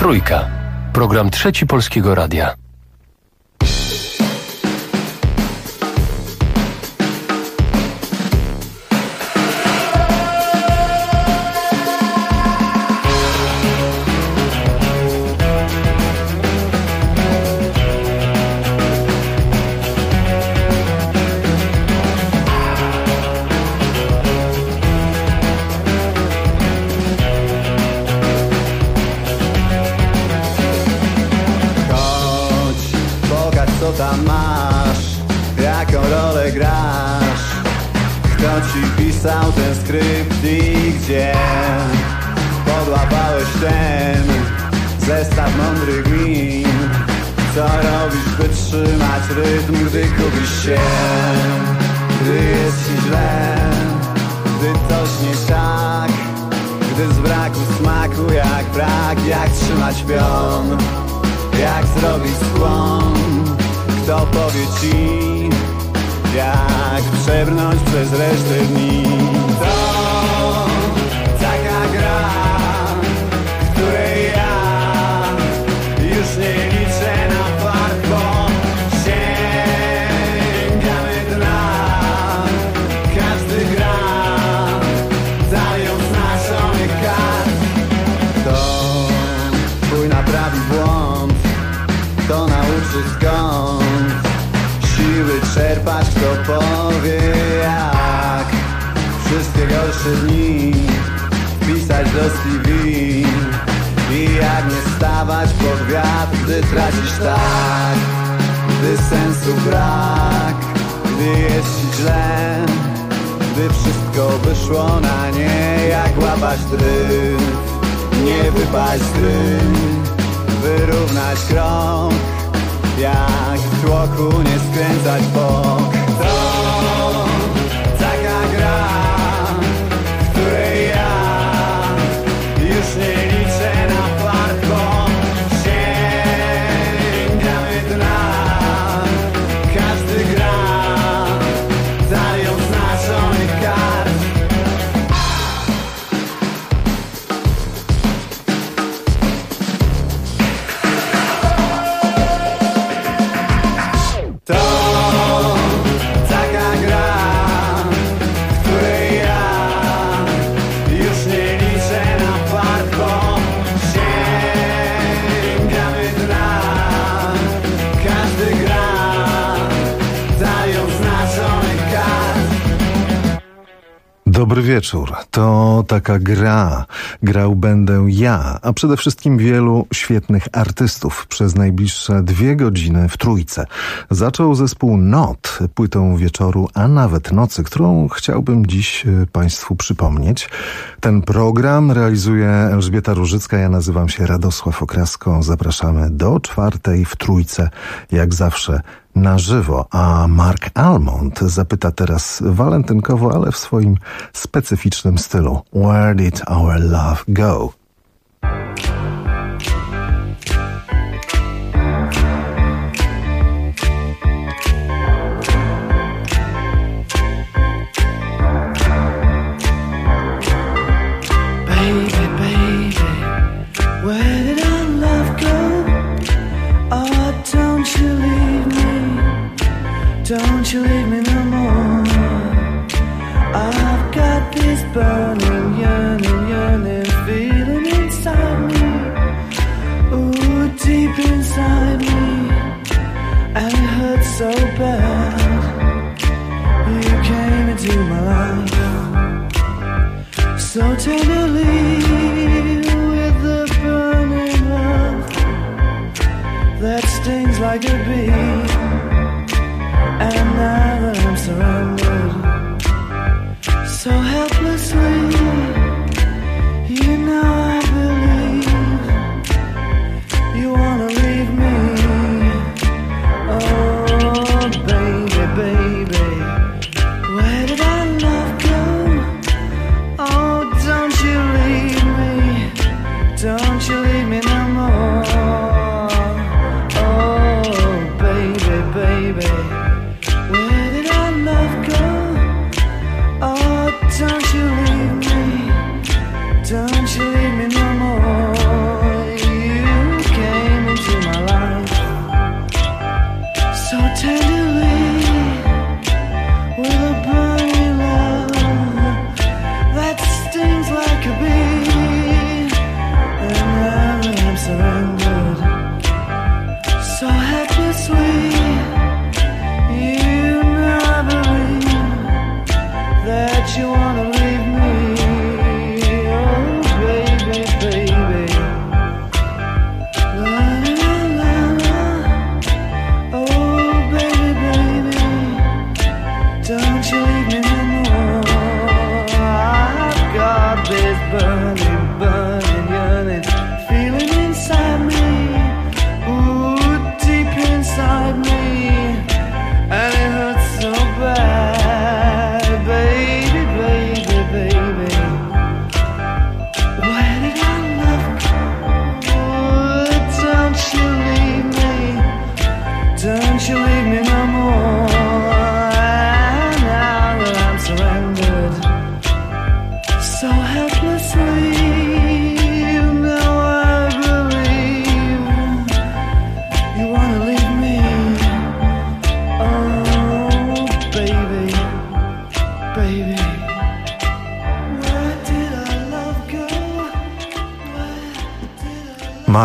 Trójka. Program Trzeci Polskiego Radia. Tam masz, jaką rolę grasz, kto ci pisał ten skrypt i gdzie podłapałeś ten zestaw mądrych min. Co robisz, by trzymać rytm, gdy gubisz się, gdy jest ci źle, gdy coś nie tak, gdy z braku smaku jak brak, jak trzymać pion, jak zrobić skłon. Kto powie ci, jak przebrnąć przez resztę dni? To taka gra, w której ja już nie liczę na fart, bo sięgamy dna. Każdy gra, dając znaczonych kart. To twój naprawi błąd, to nauczy skąd siły czerpać, kto powie jak wszystkie gorsze dni wpisać do CV i jak nie stawać pod wiatr, gdy tracisz tak, gdy sensu brak, gdy jest ci źle, gdy wszystko wyszło na nie, jak łapać dryf, nie wypaść z gry, wyrównać krok, jak w tłoku nie skręcać w bok. To taka gra, w której ja już nie liczę na fart, bo sięgamy dna. Każdy gra, dając znaczonych kart. Dobry wieczór. To taka gra. Grał będę ja, a przede wszystkim wielu świetnych artystów przez najbliższe 2 godziny w Trójce. Zaczął zespół Not płytą wieczoru, a nawet nocy, którą chciałbym dziś Państwu przypomnieć. Ten program realizuje Elżbieta Różycka, ja nazywam się Radosław Okrasko. Zapraszamy do 4 w Trójce, jak zawsze na żywo, a Mark Almond zapyta teraz walentynkowo, ale w swoim specyficznym stylu: Where did our love go? Don't you leave me no more. I've got this burning, yearning feeling inside me. Ooh, deep inside me. And it hurts so bad. You came into my life so tenderly, with the burning love that stings like a bee. And now that I'm surrounded so helplessly, you know I believe you wanna leave me. Oh, baby, baby, where did our love go? Oh, don't you leave me, don't you leave me no more. Oh, baby, baby, where did our love go?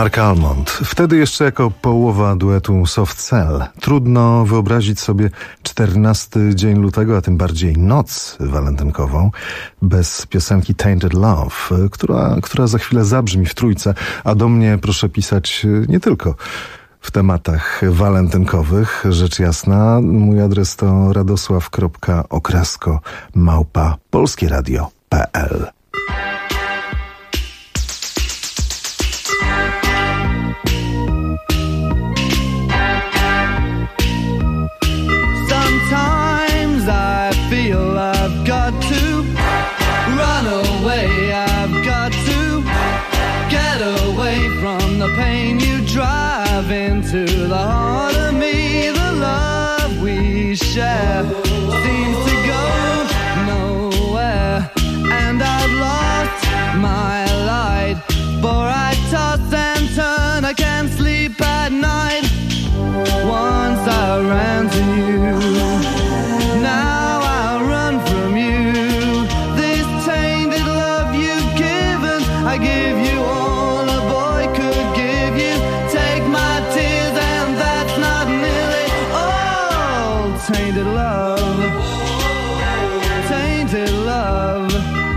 Mark Almond. Wtedy jeszcze jako połowa duetu Soft Cell. Trudno wyobrazić sobie 14 dzień lutego, a tym bardziej noc walentynkową, bez piosenki Tainted Love, która za chwilę zabrzmi w Trójce, a do mnie proszę pisać nie tylko w tematach walentynkowych, rzecz jasna. Mój adres to radosław.okrasko@polskieradio.pl. Sometimes I feel I've got to run away, I've got to get away from the pain you drive into the heart of me. The love we share seems to go nowhere, and I've lost my light, for I toss and turn, I can't sleep at night. Once I ran to you, now I run from you. This tainted love you've given, I give you all a boy could give you. Take my tears and that's not nearly all. Tainted love, tainted love.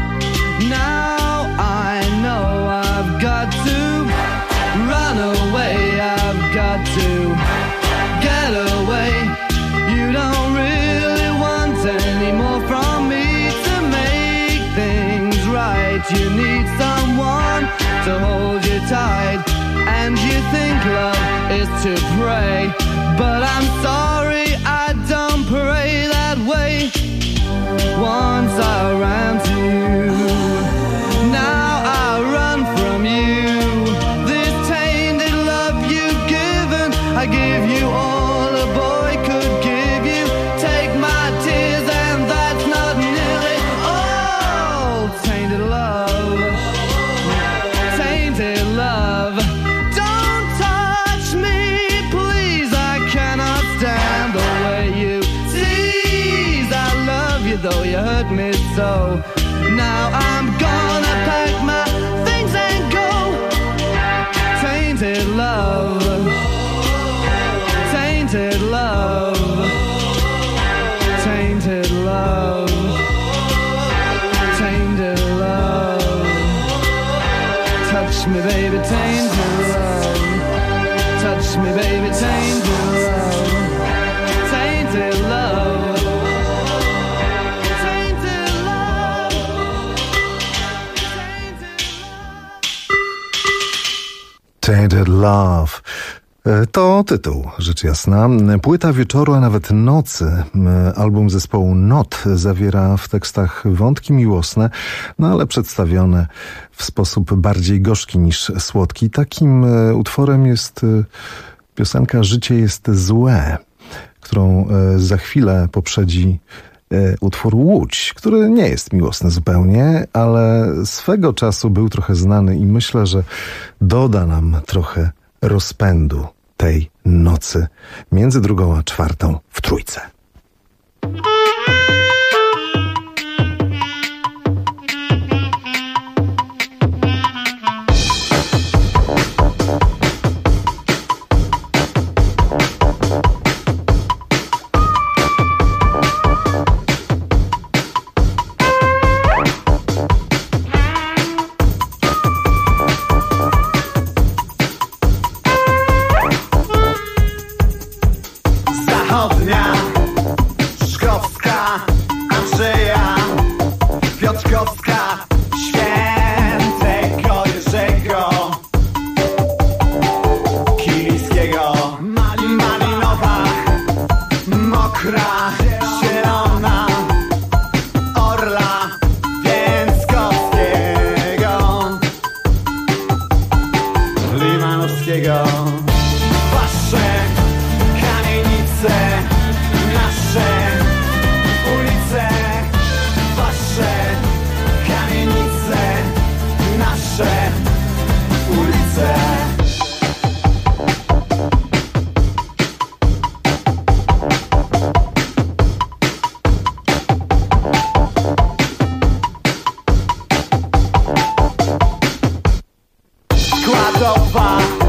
Now I know I've got to run away, I've got to get away. You don't really want any more from me to make things right. You need someone to hold you tight, and you think love is to pray, but I'm sorry, I don't pray that way. Once I ran to you, now I run from you. This tainted love you've given, I give you all a boy could give you. Take my tears and that's not nearly all. Tainted love, tainted love. Don't touch me, please, I cannot stand the way you tease. I love you though you hurt me so. Now I'm gonna pack my things and go. Tainted love, tainted love, tainted love, tainted love. Touch me baby, tainted love. Touch me baby, tainted love. Tainted love, tainted love, Tainted Love. To tytuł, rzecz jasna. Płyta wieczoru, a nawet nocy. Album zespołu Not zawiera w tekstach wątki miłosne, no ale przedstawione w sposób bardziej gorzki niż słodki. Takim utworem jest piosenka Życie jest złe, którą za chwilę poprzedzi utwór Łódź, który nie jest miłosny zupełnie, ale swego czasu był trochę znany i myślę, że doda nam trochę rozpędu tej nocy między 2 a 4 w Trójce. Zachodnia, Szkowska, Andrzeja, Piotrkowska, Świętego Jerzego, Kiliskiego, Malinowa, Mokra, Zielona, Orla, Więckowskiego, Limanowskiego. Wasze kamienice, nasze ulice, wasze kamienice, nasze ulice. Składowa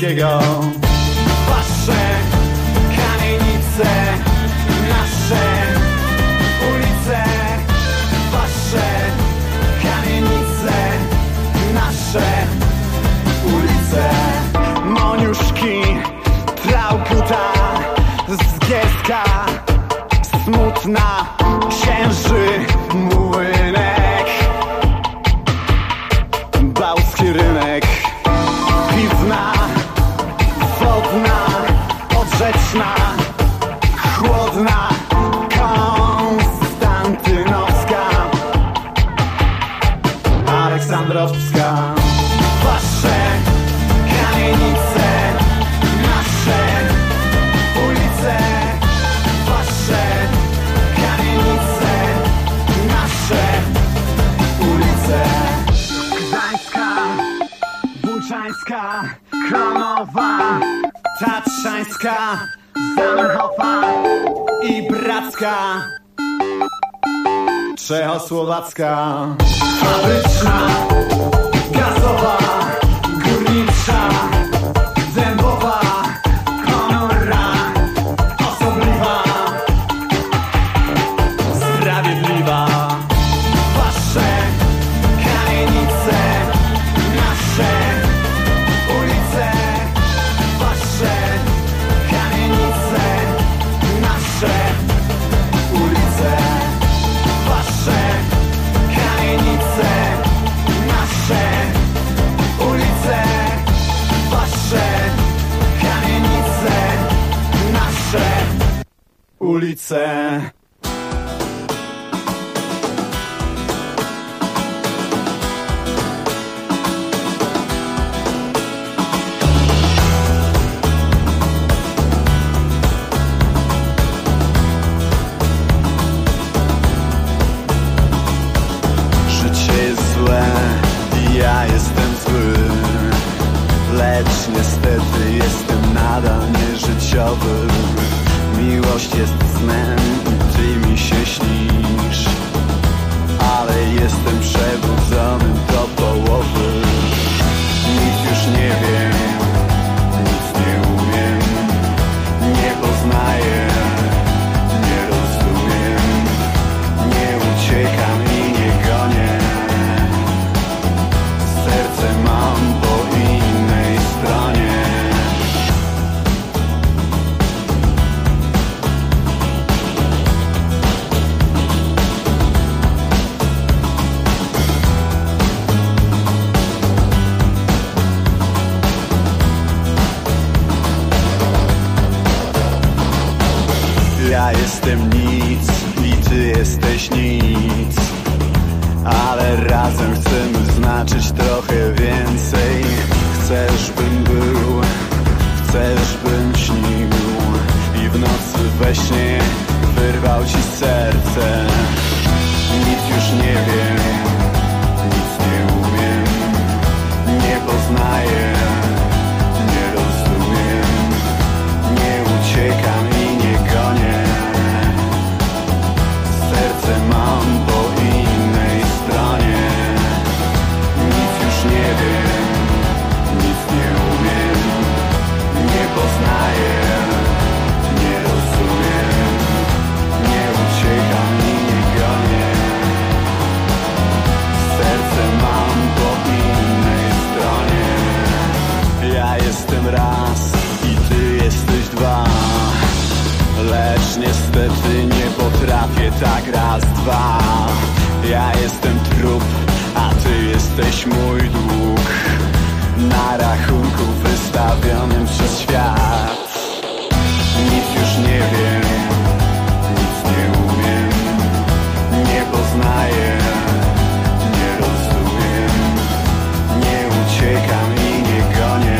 Polskiego. Wasze kamienice, nasze ulice. Wasze kamienice, nasze ulice. Moniuszki, Traukuta, Zgiezdka, smutna, księży, młynek, Bałski rynek, piwna, wodna, odrzeczna, chłodna, Konstantynowska, Aleksandrowska. Wasze kamienice, nasze ulice. Wasze kamienice, nasze ulice. Gdańska, Buczańska, Klonowa, Tatrzańska, Zamenhofa i Bracka, Czechosłowacka. Fabryczna, gazowa, górnicza, dębowa, honora, osobliwa, sprawiedliwa. Wasze kamienice, nasze ulice. Wasze kamienice, nasze ulice. Wasze kamienice, nasze ulice. Wasze kamienice, nasze ulice. Życie jest złe i ja jestem zły, lecz niestety jestem nadal nieżyciowy. Miłość jest snem i ty mi się śnisz, ale jestem przebudzony do połowy. Nic już nie wiem, nic nie umiem, nie poznaję, nie rozumiem, nie uciekam i nie gonię. Serce mam po innej stronie. Ja jestem nic i ty jesteś nic, ale razem chcemy znaczyć trochę więcej. Chcesz bym był, chcesz bym śnił i w nocy we śnie wyrwał ci serce. Nic już nie wiem, nic nie umiem, nie poznaję, nie rozumiem, nie uciekam i nie gonię. Serce mam po innej stronie. Nic już nie wiem, nic nie umiem, nie poznaję, nie rozumiem, nie uciekam i nie gonię. Serce mam po innej stronie. Ja jestem raz i ty jesteś dwa, lecz niestety nie potrafię tak raz, dwa. Ja jestem trup, a ty jesteś mój dług, na rachunku wystawionym przez świat. Nic już nie wiem, nic nie umiem, nie poznaję, nie rozumiem, nie uciekam i nie gonię.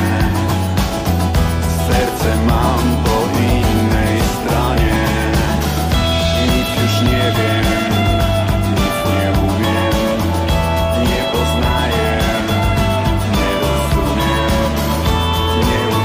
Serce mam po innej stronie. Nic już nie wiem, nic nie umiem, nie poznaję, nie rozumiem, nie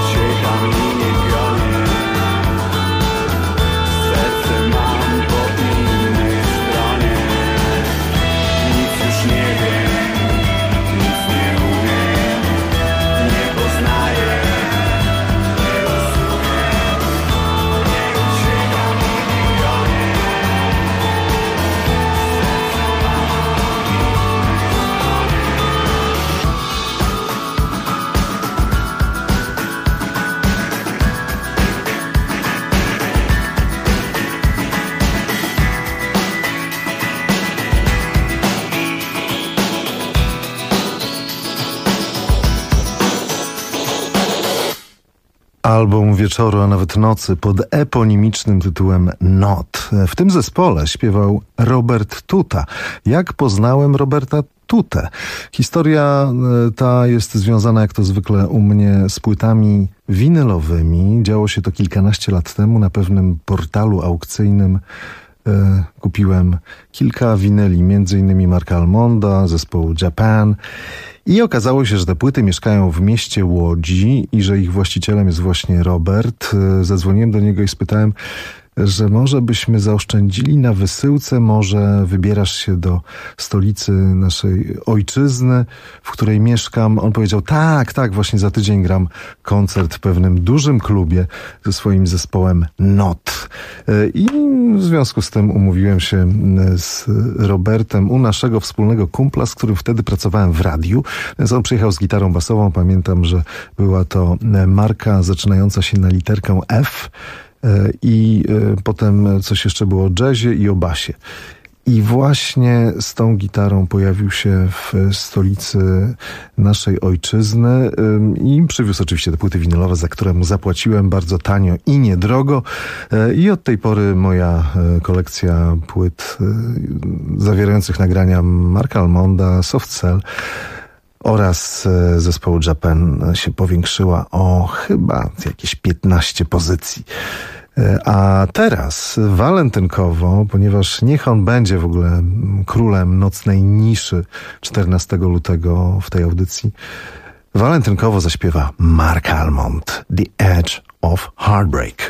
album wieczoru, a nawet nocy pod eponimicznym tytułem Not. W tym zespole śpiewał Robert Tuta. Jak poznałem Roberta Tutę? Historia ta jest związana, jak to zwykle u mnie, z płytami winylowymi. Działo się to kilkanaście lat temu na pewnym portalu aukcyjnym. Kupiłem kilka winyli, m.in. Marka Almonda, zespołu Japan. I okazało się, że te płyty mieszkają w mieście Łodzi i że ich właścicielem jest właśnie Robert. Zadzwoniłem do niego i spytałem, że może byśmy zaoszczędzili na wysyłce, może wybierasz się do stolicy naszej ojczyzny, w której mieszkam. On powiedział, tak, właśnie za tydzień gram koncert w pewnym dużym klubie ze swoim zespołem Not. I w związku z tym umówiłem się z Robertem u naszego wspólnego kumpla, z którym wtedy pracowałem w radiu. Więc on przyjechał z gitarą basową. Pamiętam, że była to marka zaczynająca się na literkę F. I potem coś jeszcze było o jazzie i o basie. I właśnie z tą gitarą pojawił się w stolicy naszej ojczyzny i przywiózł oczywiście te płyty winylowe, za które mu zapłaciłem bardzo tanio i niedrogo. I od tej pory moja kolekcja płyt zawierających nagrania Marka Almonda, Soft Cell oraz zespołu Japan się powiększyła o chyba jakieś 15 pozycji. A teraz walentynkowo, ponieważ niech on będzie w ogóle królem nocnej niszy 14 lutego w tej audycji, walentynkowo zaśpiewa Mark Almond, The Edge of Heartbreak.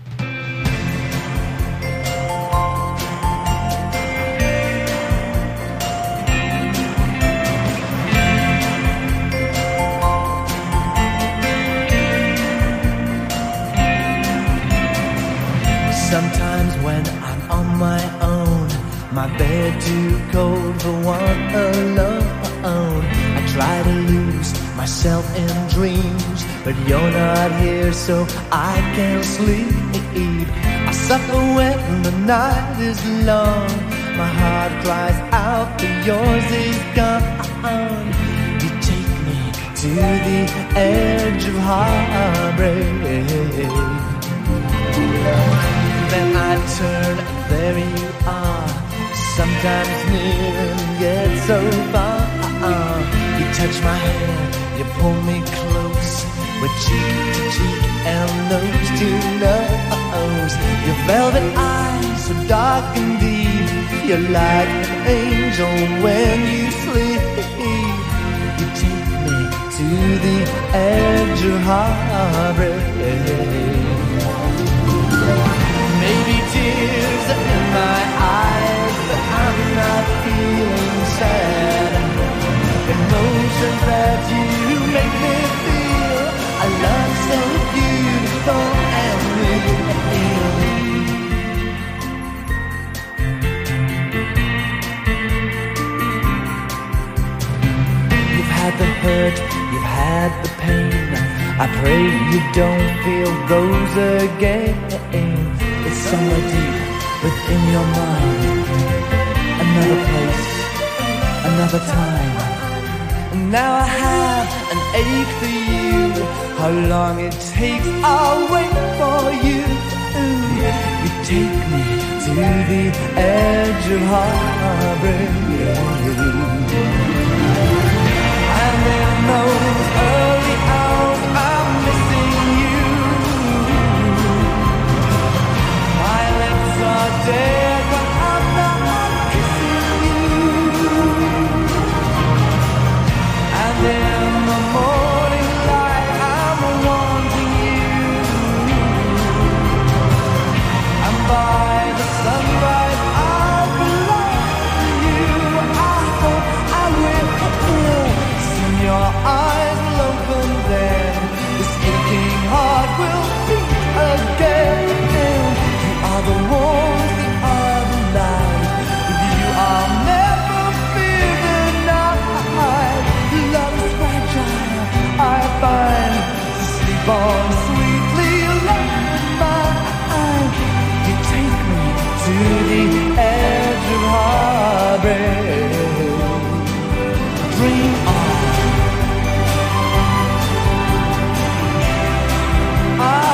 Sometimes when I'm on my own, my bed too cold for one alone, I try to lose myself in dreams, but you're not here so I can't sleep. I suffer when the night is long, my heart cries out that yours is gone. You take me to the edge of heartbreak. Then I turn, there you are, sometimes near and yet so far. You touch my hand, you pull me close, we're cheek to cheek and nose to nose. Your velvet eyes so dark and deep, you're like an angel when you sleep. You take me to the edge of heartbreak. Maybe tears in my eyes, but I'm not feeling sad. Emotions that you make me feel, a love so beautiful and real. You've had the hurt, you've had the pain, I pray you don't feel those again. It's somewhere deep within your mind, another place, another time. And now I have an ache for you. How long it takes, I'll wait for you. You take me to the edge of heartbreak. And in those early hours I'm missing you. My lips are dead, but I'm not kissing you. And in the morning light I'm wanting you. And by the sunrise I belong to you. I hope I will. Soon your eyes will open then. This aching heart will beat again. You are the warmth, you are the light. With you I'll never fear the night. Love is fragile, I find. Sleep on sweetly, love mine. You take me to the edge of heartbreak. Dream on.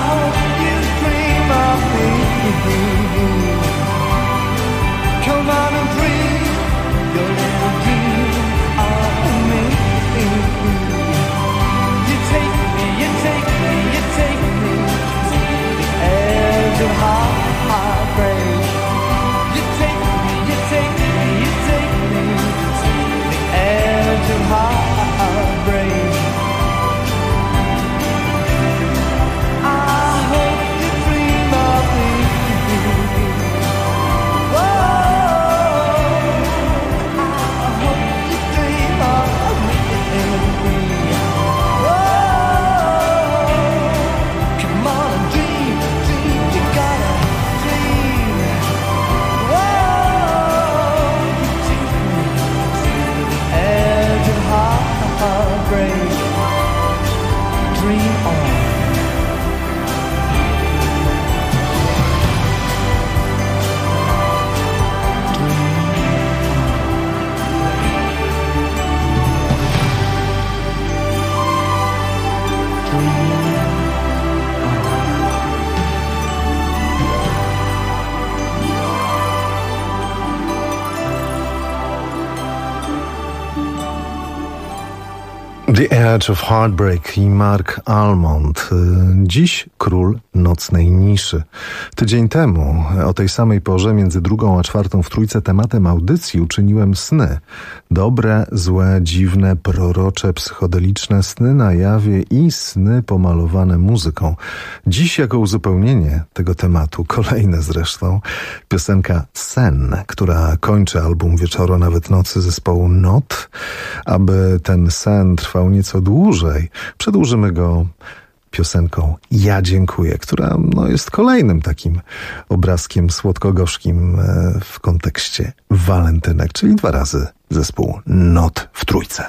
The Edge of Heartbreak i Mark Almond. Dziś król nocnej niszy. Tydzień temu o tej samej porze między 2 a 4 w Trójce tematem audycji uczyniłem sny. Dobre, złe, dziwne, prorocze, psychodeliczne sny na jawie i sny pomalowane muzyką. Dziś jako uzupełnienie tego tematu, kolejne zresztą, piosenka Sen, która kończy album Wieczoru, nawet nocy zespołu Not. Aby ten sen trwał nieco dłużej, przedłużymy go piosenką Ja dziękuję, która jest kolejnym takim obrazkiem słodko-gorzkim w kontekście walentynek, czyli 2 razy zespół Not w Trójce.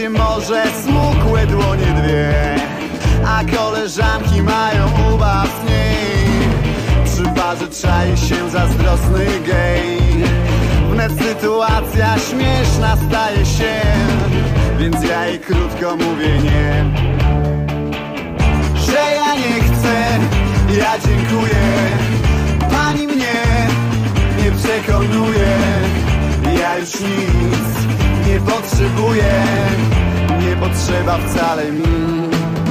wszędzie morze, smukłe dłonie dwie, a koleżanki mają ubaw z niej. Przy barze czai się zazdrosny gej. Wnet sytuacja śmieszna staje się, więc ja jej krótko mówię nie. Że ja nie chcę, ja dziękuję. Pani mnie nie przekonuje. Ja już nic nie potrzebuję. Nie potrzeba wcale mi.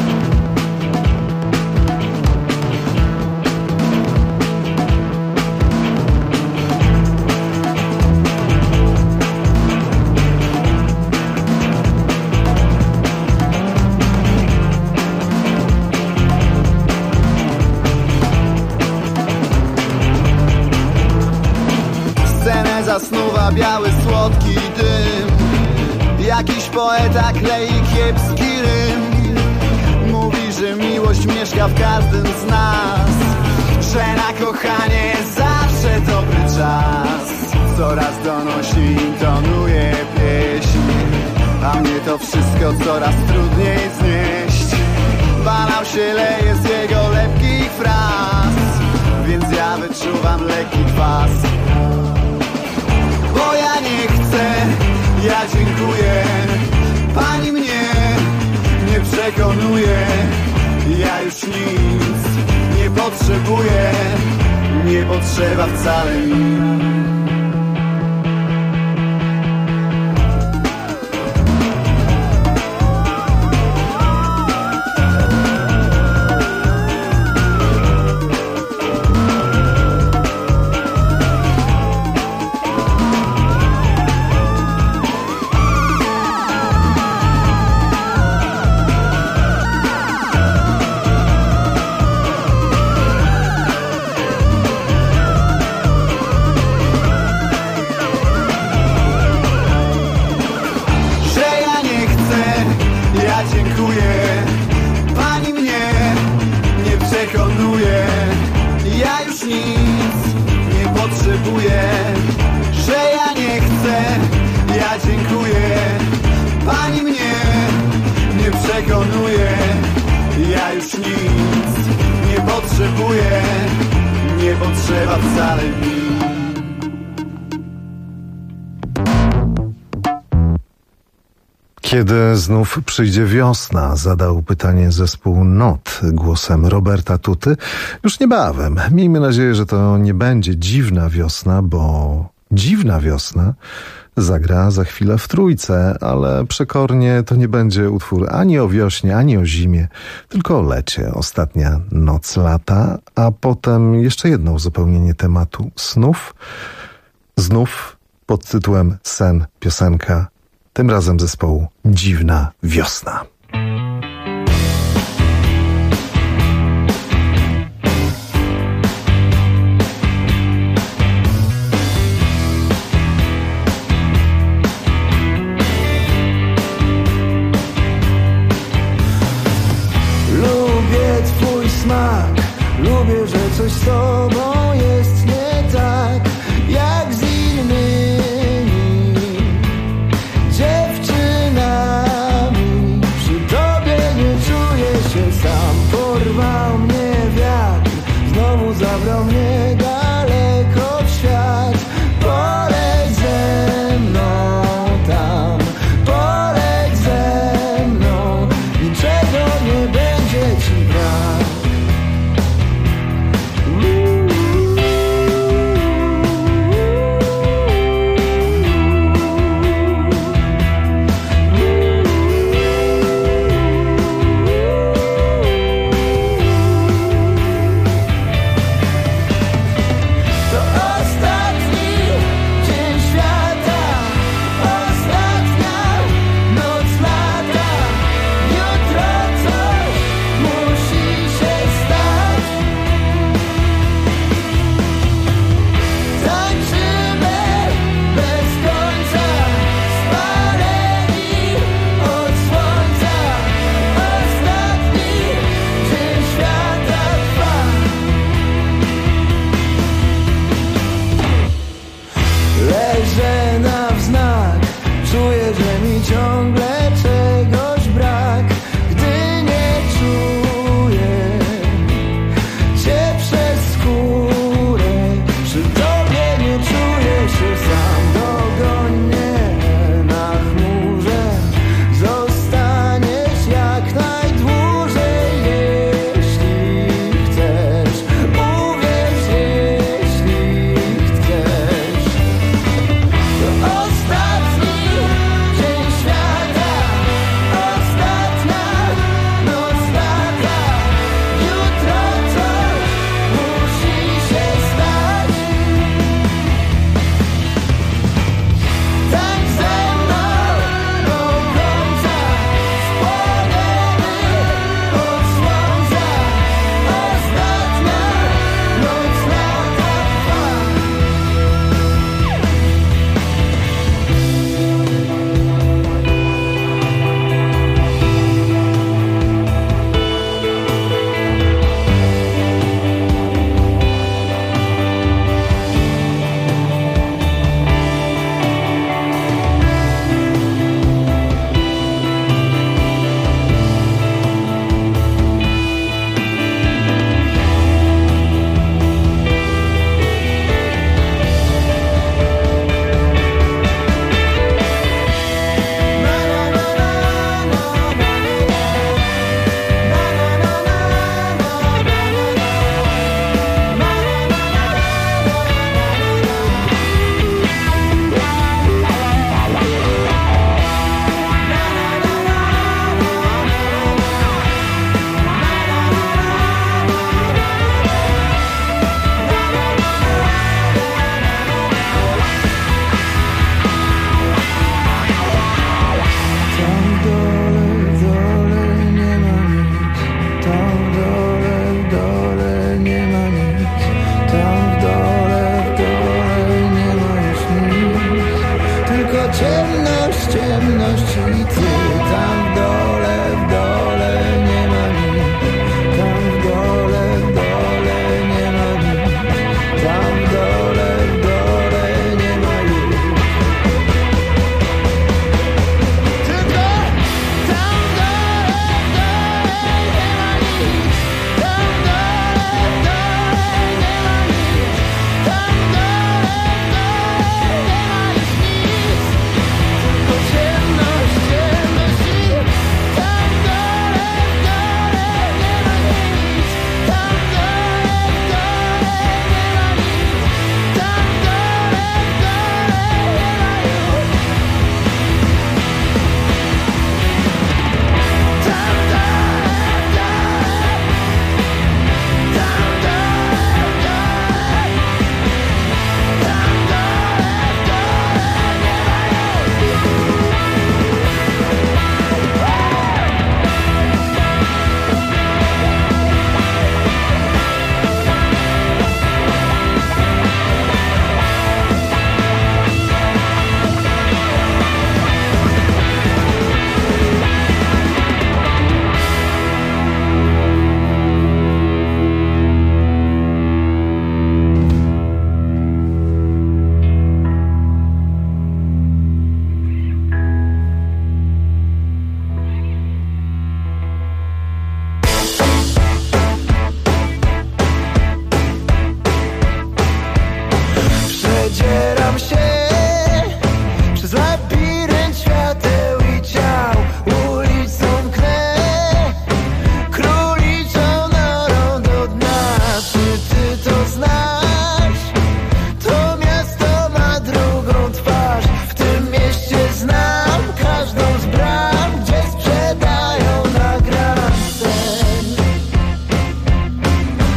Zasnuwa biały, słodki dym. Jakiś poeta klei kiepski rym. Mówi, że miłość mieszka w każdym z nas, że na kochanie zawsze dobry czas. Coraz donośniej intonuje pieśń, a mnie to wszystko coraz trudniej znieść. Banał się leje z jego lepkich fraz, więc ja wyczuwam lekki kwas. Bo ja nie chcę, ja dziękuję. Pani mnie nie przekonuje. Ja już nic nie potrzebuję. Nie potrzeba wcale mi. Ja już nic nie potrzebuję. Nie potrzeba wcale mi. Kiedy znów przyjdzie wiosna? Zadał pytanie zespół Not głosem Roberta Tuty. Już niebawem. Miejmy nadzieję, że to nie będzie dziwna wiosna, bo dziwna wiosna zagra za chwilę w Trójce, ale przekornie to nie będzie utwór ani o wiośnie, ani o zimie, tylko o lecie. Ostatnia noc lata, a potem jeszcze jedno uzupełnienie tematu snów. Znów pod tytułem Sen piosenka, tym razem zespołu Dziwna wiosna. Lubię, że coś z tobą jest nie tak jak z innymi dziewczynami. Przy tobie nie czuję się sam. Porwał mnie wiatr, znowu zabrał mnie daleko w świat. Poleć ze mną tam, poleć ze mną. Niczego nie będzie ci brak.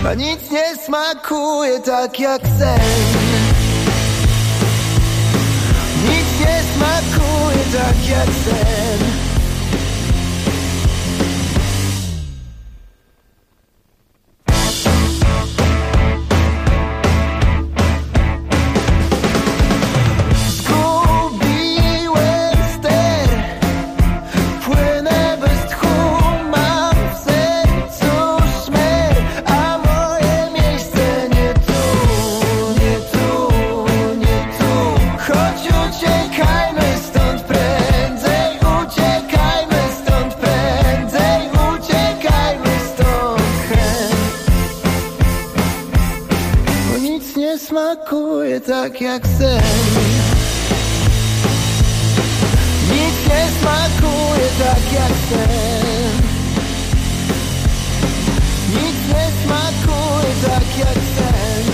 A nic nie smakuje tak jak sen. Nic nie smakuje tak jak sen. Smakuje tak jak sen. Nic nie smakuje tak jak sen. Nic nie smakuje tak jak sen.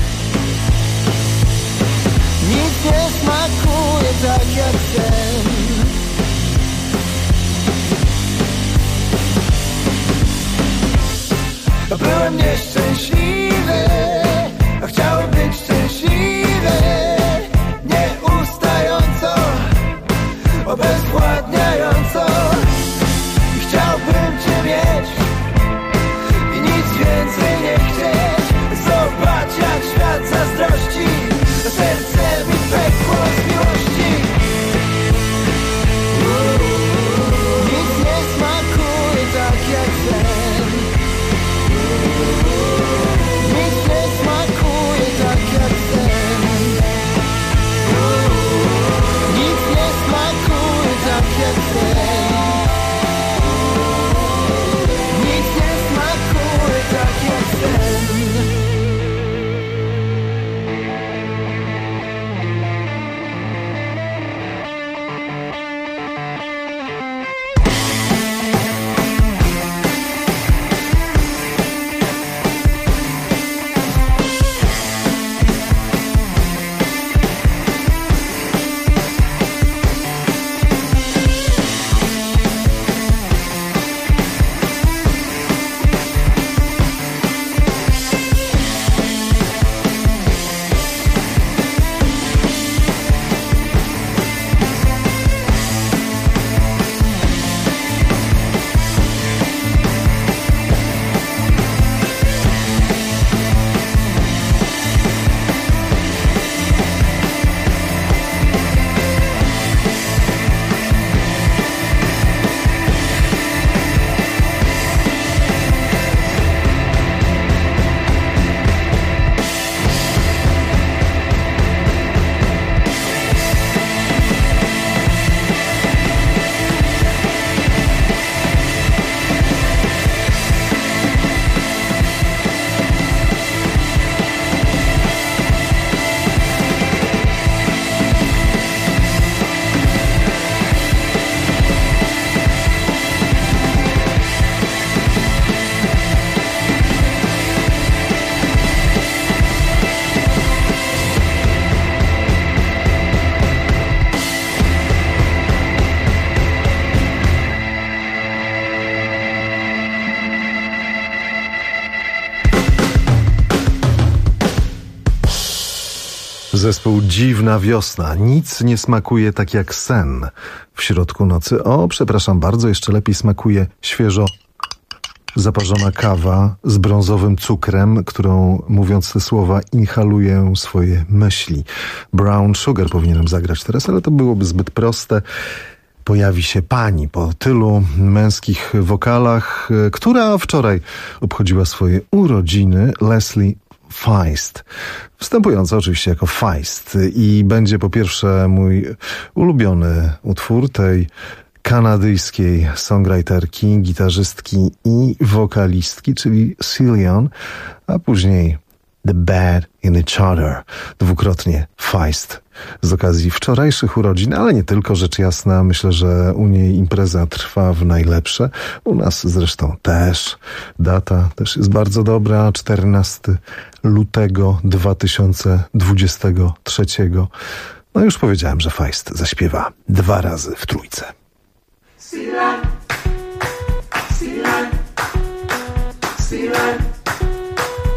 Nic nie smakuje tak jak sen. Byłem nieszczęśliwy, a chciałem być szczęśliwy, nieustająco, obezwładniająco. I chciałbym Cię mieć i nic więcej nie chcieć. Zobacz jak świat zazdrości, a serce mi pekło z miłości. Nic nie smakuje tak jak sen. Nic nie smakuje tak jak sen. Nic nie smakuje tak jak sen. Nic nie smakuje tak jak sen. Zespół Dziwna Wiosna. Nic nie smakuje tak jak sen w środku nocy. O, przepraszam bardzo, jeszcze lepiej smakuje świeżo zaparzona kawa z brązowym cukrem, którą, mówiąc te słowa, inhaluję swoje myśli. Brown Sugar powinienem zagrać teraz, ale to byłoby zbyt proste. Pojawi się pani po tylu męskich wokalach, która wczoraj obchodziła swoje urodziny, Leslie Feist. Wstępująca oczywiście jako Feist i będzie po pierwsze mój ulubiony utwór tej kanadyjskiej songwriterki, gitarzystki i wokalistki, czyli Cillian, a później The Bad in the Charter, dwukrotnie Feist. Z okazji wczorajszych urodzin, ale nie tylko, rzecz jasna, myślę, że u niej impreza trwa w najlepsze. U nas zresztą też. Data też jest bardzo dobra, 14 lutego 2023. No już powiedziałem, że Feist zaśpiewa 2 razy w trójce. Cillian, Cillian, Cillian.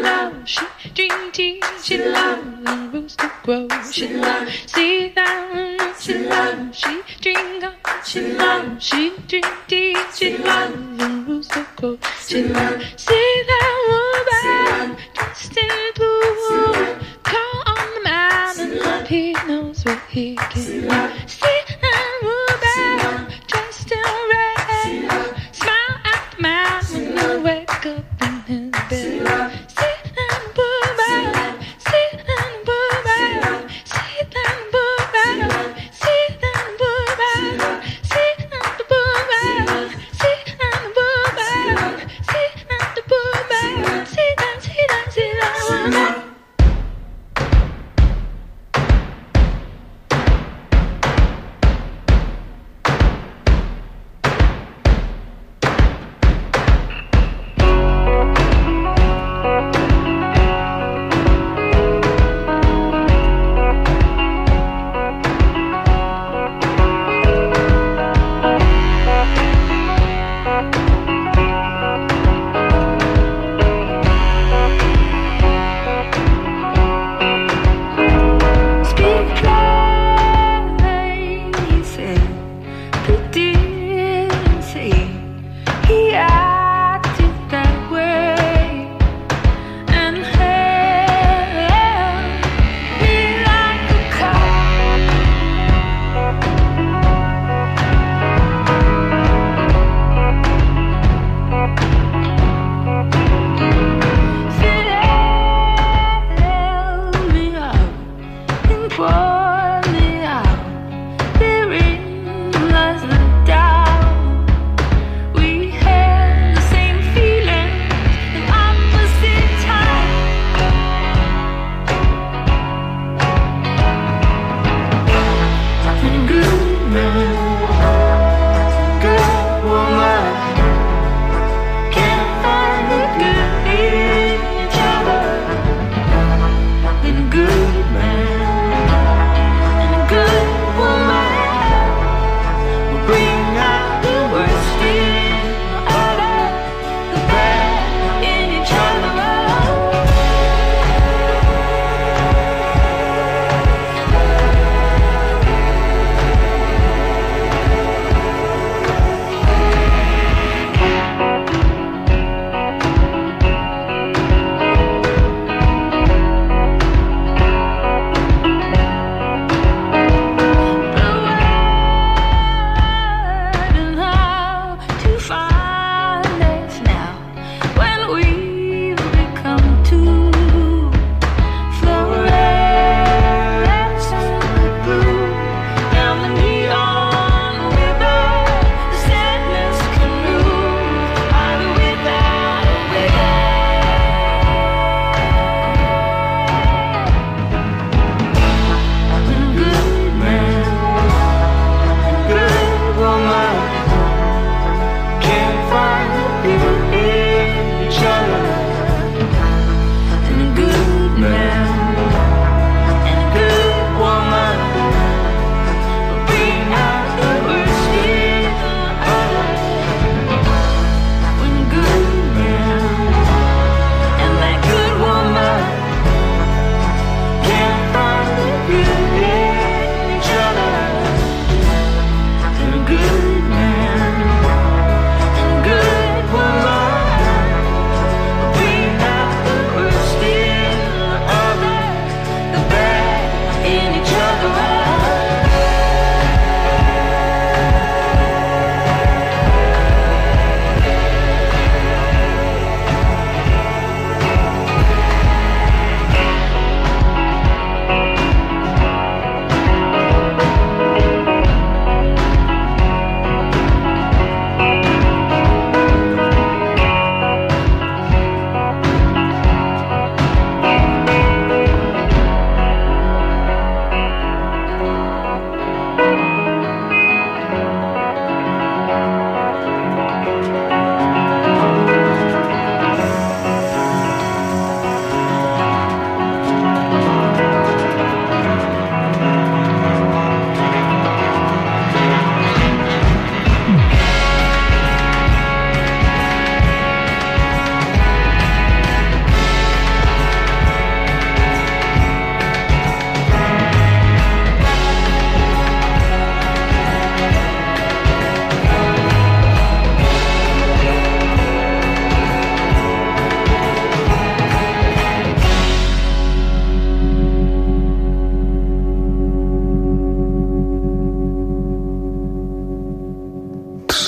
love, she drink tea, she love and rooster crow, she love, see that, she love, she drink up, she love, she drink tea, she love and rooster crow, she love, see that woman dressed in blue, call on the man and hope he knows what he can do. See that woman dressed in red, smile at the man when you wake up in his bed. See that woman, see that woman, see that woman, see that woman, see that woman, see that woman, see that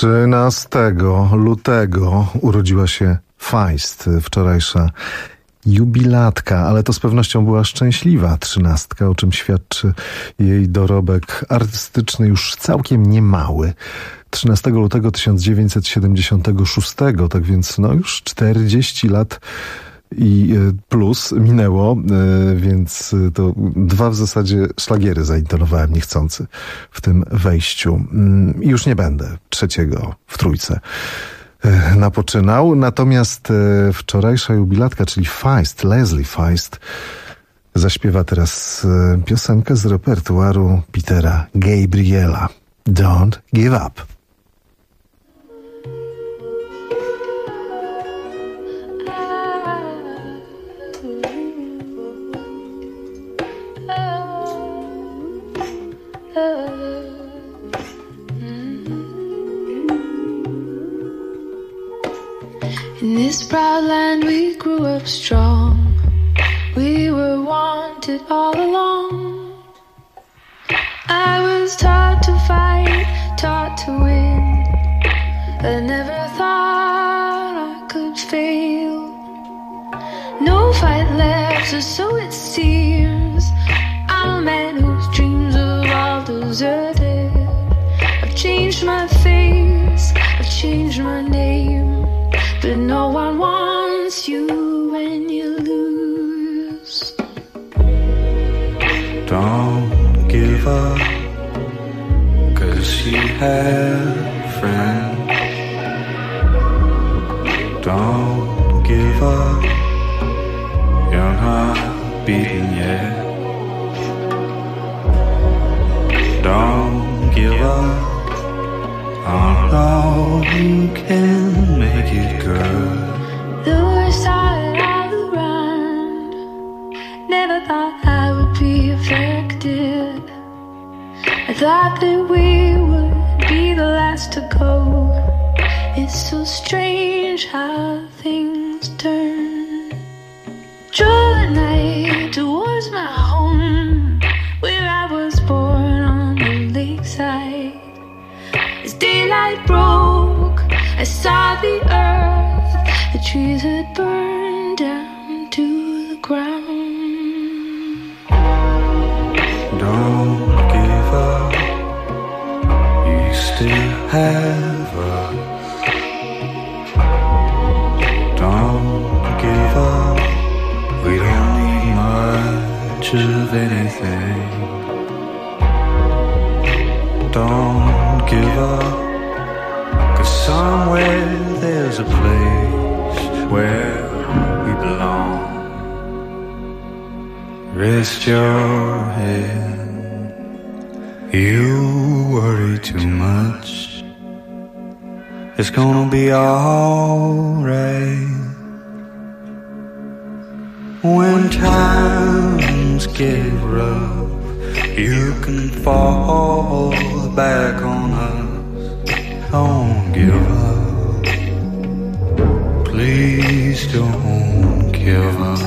13 lutego urodziła się Feist, wczorajsza jubilatka, ale to z pewnością była szczęśliwa 13, o czym świadczy jej dorobek artystyczny już całkiem niemały. 13 lutego 1976, tak więc no już 40 lat i plus minęło, więc to dwa w zasadzie szlagiery zaintonowałem niechcący w tym wejściu. I już nie będę trzeciego w trójce napoczynał. Natomiast wczorajsza jubilatka, czyli Feist, Leslie Feist, zaśpiewa teraz piosenkę z repertuaru Petera Gabriela. Don't give up. In this proud land we grew up strong. We were wanted all along. I was taught to fight, taught to win. I never thought I could fail. No fight left, or so it seems. I'm a man whose dreams are all deserted. I've changed my face, I've changed my name. But no one wants you when you lose. Don't give up, 'cause you have friends. Don't give up, you're not beaten yet. Don't give up, I know you can make it good. The worst all around. Never thought I would be affected. I thought that we would be the last to go. It's so strange how things turn. Drove the night towards my home, where I was born on the lakeside. As daylight broke, I saw the earth. The trees had burned down to the ground. Don't give up, you still have us. Don't give up, we don't need much of anything. Don't give up, 'cause somewhere there's a place where we belong. Rest your head, you worry too much. It's gonna be alright. When times get rough, you can fall back on us. Don't give up, please don't give up.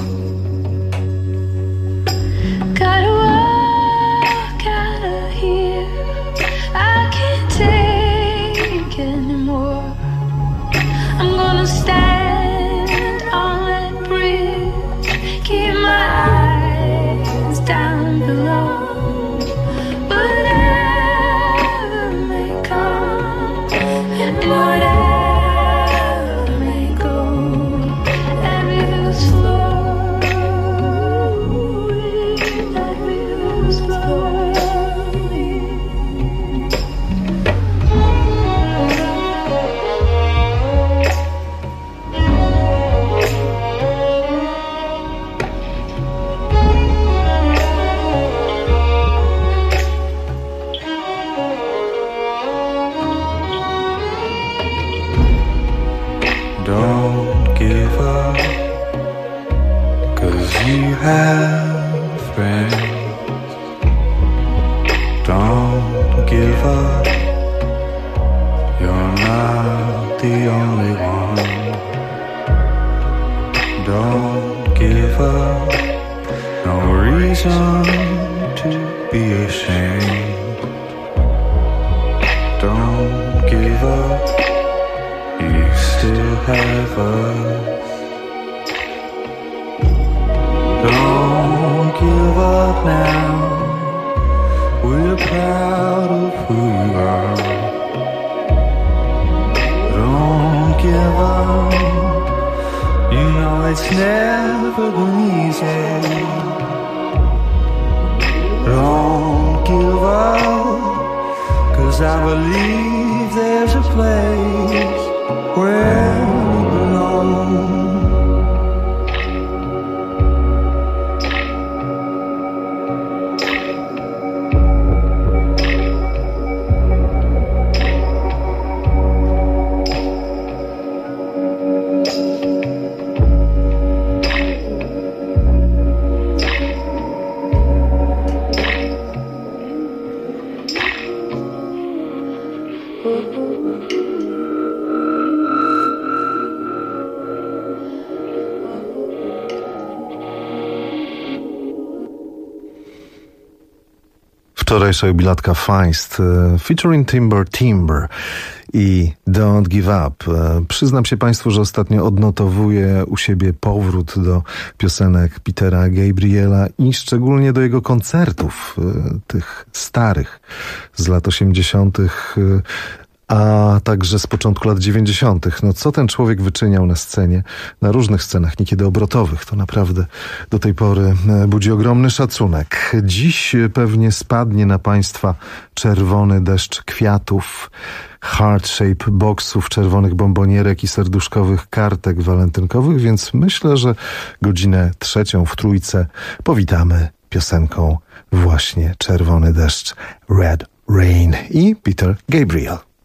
Gotta walk out of here, I can't take anymore. I'm gonna stand on that bridge, keep my eyes down below. Whatever may come, and whatever may go, that river's flowing, that river's flowing. Don't give up, 'cause you have friends. Don't give up, you're not the only one. Don't give up, no reason to be ashamed. Don't give up, half us. Don't give up now. We're proud of who you are. Don't give up. You know it's never been easy. Don't give up, 'cause I believe there's a place where we belong. Wczorajsza jubilatka Feist featuring Timber i Don't Give Up. Przyznam się Państwu, że ostatnio odnotowuję u siebie powrót do piosenek Petera Gabriela i szczególnie do jego koncertów, tych starych z lat 80., a także z początku lat 90. No co ten człowiek wyczyniał na scenie, na różnych scenach, niekiedy obrotowych, to naprawdę do tej pory budzi ogromny szacunek. Dziś pewnie spadnie na Państwa czerwony deszcz kwiatów, heart shape boksów, czerwonych bombonierek i serduszkowych kartek walentynkowych, więc myślę, że godzinę 3 w Trójce powitamy piosenką właśnie Czerwony deszcz, Red Rain i Peter Gabriel.